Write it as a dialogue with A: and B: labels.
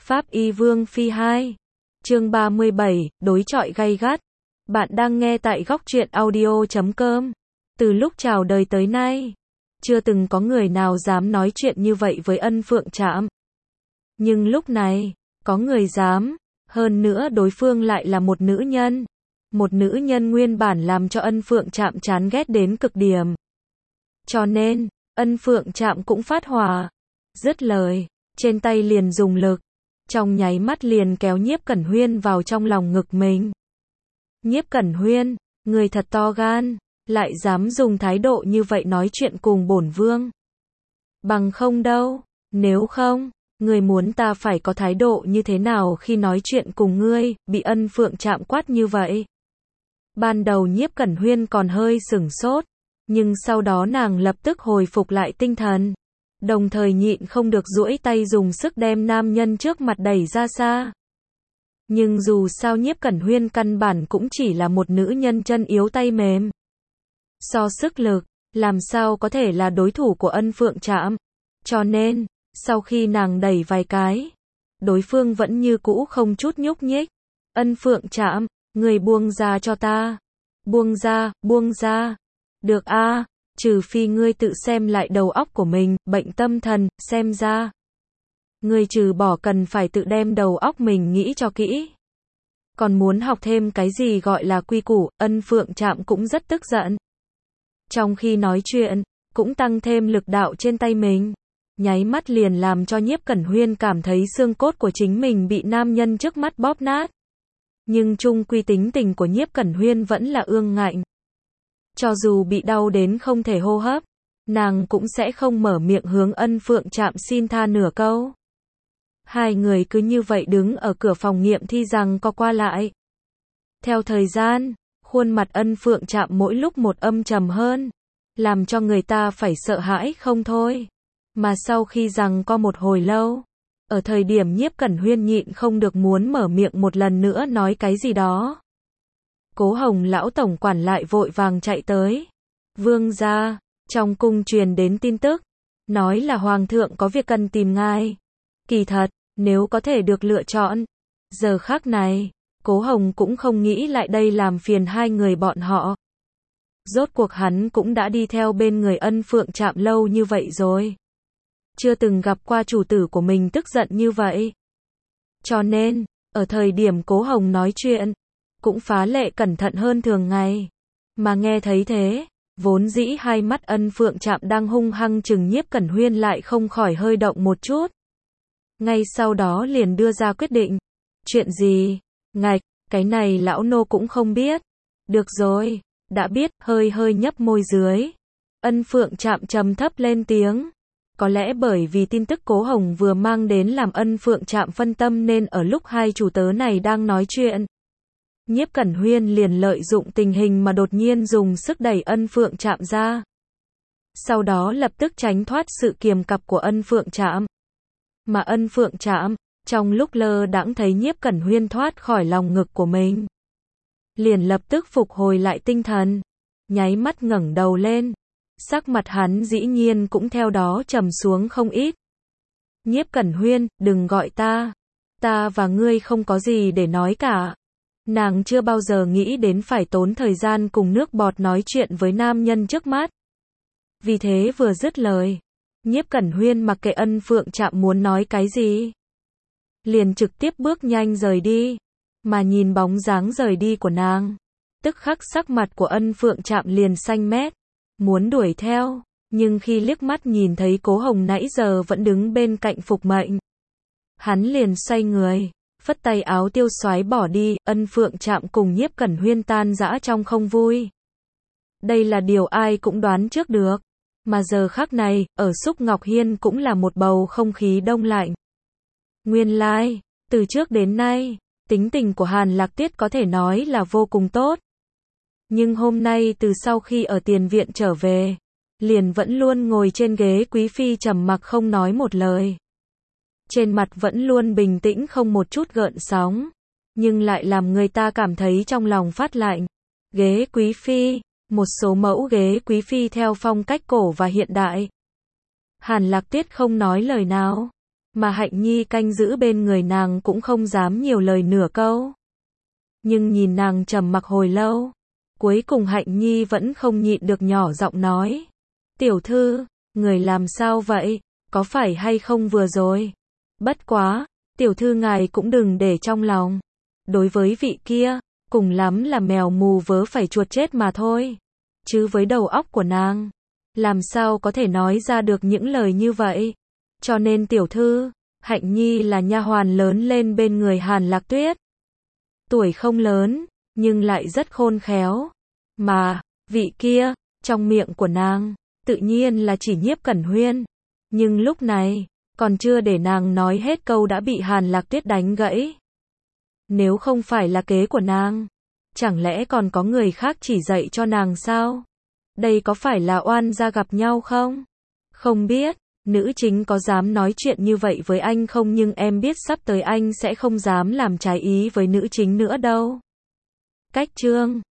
A: Pháp Y Vương Phi 2. Chương 37, đối chọi gay gắt. Bạn đang nghe tại góc truyện audio.com. Từ lúc chào đời tới nay, chưa từng có người nào dám nói chuyện như vậy với Ân Phượng Trạm. Nhưng lúc này, có người dám, hơn nữa đối phương lại là một nữ nhân. Một nữ nhân nguyên bản làm cho Ân Phượng Trạm chán ghét đến cực điểm. Cho nên, Ân Phượng Trạm cũng phát hỏa. Dứt lời, trên tay liền dùng lực. Trong nháy mắt liền kéo Nhiếp Cẩn Huyên vào trong lòng ngực mình. Nhiếp Cẩn Huyên, người thật to gan, lại dám dùng thái độ như vậy nói chuyện cùng bổn vương. Bằng không đâu, nếu không, người muốn ta phải có thái độ như thế nào khi nói chuyện cùng ngươi, bị Ân Phượng Trạm quát như vậy. Ban đầu Nhiếp Cẩn Huyên còn hơi sửng sốt, nhưng sau đó nàng lập tức hồi phục lại tinh thần. Đồng thời nhịn không được duỗi tay dùng sức đem nam nhân trước mặt đẩy ra xa. Nhưng dù sao Nhiếp Cẩn Huyên căn bản cũng chỉ là một nữ nhân chân yếu tay mềm. So sức lực, làm sao có thể là đối thủ của Ân Phượng Trạm. Cho nên, sau khi nàng đẩy vài cái, đối phương vẫn như cũ không chút nhúc nhích. Ân Phượng Trạm, người buông ra cho ta. Buông ra, buông ra. Được a. Trừ phi ngươi tự xem lại đầu óc của mình, bệnh tâm thần, xem ra. Ngươi trừ bỏ cần phải tự đem đầu óc mình nghĩ cho kỹ. Còn muốn học thêm cái gì gọi là quy củ, Ân Phượng Trạm cũng rất tức giận. Trong khi nói chuyện, cũng tăng thêm lực đạo trên tay mình. Nháy mắt liền làm cho Nhiếp Cẩn Huyên cảm thấy xương cốt của chính mình bị nam nhân trước mắt bóp nát. Nhưng chung quy tính tình của Nhiếp Cẩn Huyên vẫn là ương ngạnh. Cho dù bị đau đến không thể hô hấp, nàng cũng sẽ không mở miệng hướng Ân Phượng Trạm xin tha nửa câu. Hai người cứ như vậy đứng ở cửa phòng nghiệm thi rằng co qua lại. Theo thời gian, khuôn mặt Ân Phượng Trạm mỗi lúc một âm trầm hơn, làm cho người ta phải sợ hãi không thôi. Mà sau khi rằng co một hồi lâu, ở thời điểm Nhiếp Cẩn Huyên nhịn không được muốn mở miệng một lần nữa nói cái gì đó. Cố Hồng lão tổng quản lại vội vàng chạy tới. Vương gia, trong cung truyền đến tin tức, nói là hoàng thượng có việc cần tìm ngài. Kỳ thật, nếu có thể được lựa chọn, giờ khắc này, Cố Hồng cũng không nghĩ lại đây làm phiền hai người bọn họ. Rốt cuộc hắn cũng đã đi theo bên người Ân Phượng Trạm lâu như vậy rồi. Chưa từng gặp qua chủ tử của mình tức giận như vậy. Cho nên, ở thời điểm Cố Hồng nói chuyện, cũng phá lệ cẩn thận hơn thường ngày. Mà nghe thấy thế, vốn dĩ hai mắt Ân Phượng Trạm đang hung hăng chừng Nhiếp Cẩn Huyên lại không khỏi hơi động một chút. Ngay sau đó liền đưa ra quyết định. Chuyện gì? Ngạch, cái này lão nô cũng không biết. Được rồi, đã biết, hơi hơi nhấp môi dưới. Ân Phượng Trạm trầm thấp lên tiếng. Có lẽ bởi vì tin tức Cố Hồng vừa mang đến làm Ân Phượng Trạm phân tâm nên ở lúc hai chủ tớ này đang nói chuyện, Nhiếp Cẩn Huyên liền lợi dụng tình hình mà đột nhiên dùng sức đẩy Ân Phượng Trạm ra. Sau đó lập tức tránh thoát sự kiềm cặp của Ân Phượng Trạm. Mà Ân Phượng Trạm, trong lúc lơ đãng thấy Nhiếp Cẩn Huyên thoát khỏi lòng ngực của mình, liền lập tức phục hồi lại tinh thần, nháy mắt ngẩng đầu lên. Sắc mặt hắn dĩ nhiên cũng theo đó trầm xuống không ít. Nhiếp Cẩn Huyên, đừng gọi ta. Ta và ngươi không có gì để nói cả. Nàng chưa bao giờ nghĩ đến phải tốn thời gian cùng nước bọt nói chuyện với nam nhân trước mắt. Vì thế vừa dứt lời, Nhiếp Cẩn Huyên mặc kệ Ân Phượng Trạm muốn nói cái gì, liền trực tiếp bước nhanh rời đi. Mà nhìn bóng dáng rời đi của nàng, tức khắc sắc mặt của Ân Phượng Trạm liền xanh mét, muốn đuổi theo, nhưng khi liếc mắt nhìn thấy Cố Hồng nãy giờ vẫn đứng bên cạnh phục mệnh, hắn liền xoay người, phất tay áo tiêu xoái bỏ đi. Ân Phượng Trạm cùng Nhiếp Cẩn Huyên tan rã trong không vui. Đây là điều ai cũng đoán trước được. Mà giờ khắc này, ở Xúc Ngọc Hiên cũng là một bầu không khí đông lạnh. Nguyên lai, từ trước đến nay, tính tình của Hàn Lạc Tiết có thể nói là vô cùng tốt. Nhưng hôm nay từ sau khi ở tiền viện trở về, liền vẫn luôn ngồi trên ghế quý phi trầm mặc không nói một lời. Trên mặt vẫn luôn bình tĩnh không một chút gợn sóng, nhưng lại làm người ta cảm thấy trong lòng phát lạnh. Ghế quý phi, một số mẫu ghế quý phi theo phong cách cổ và hiện đại. Hàn Lạc Tiết không nói lời nào, mà Hạnh Nhi canh giữ bên người nàng cũng không dám nhiều lời nửa câu. Nhưng nhìn nàng trầm mặc hồi lâu, cuối cùng Hạnh Nhi vẫn không nhịn được nhỏ giọng nói. Tiểu thư, người làm sao vậy, có phải hay không vừa rồi? Bất quá, tiểu thư ngài cũng đừng để trong lòng. Đối với vị kia, cùng lắm là mèo mù vớ phải chuột chết mà thôi. Chứ với đầu óc của nàng, làm sao có thể nói ra được những lời như vậy? Cho nên tiểu thư, Hạnh Nhi là nha hoàn lớn lên bên người Hàn Lạc Tuyết. Tuổi không lớn, nhưng lại rất khôn khéo. Mà, vị kia, trong miệng của nàng, tự nhiên là chỉ Nhiếp Cẩn Huyên. Nhưng lúc này, còn chưa để nàng nói hết câu đã bị Hàn Lạc Tuyết đánh gãy. Nếu không phải là kế của nàng, chẳng lẽ còn có người khác chỉ dạy cho nàng sao? Đây có phải là oan gia gặp nhau không? Không biết, nữ chính có dám nói chuyện như vậy với anh không, nhưng em biết sắp tới anh sẽ không dám làm trái ý với nữ chính nữa đâu. Cách chương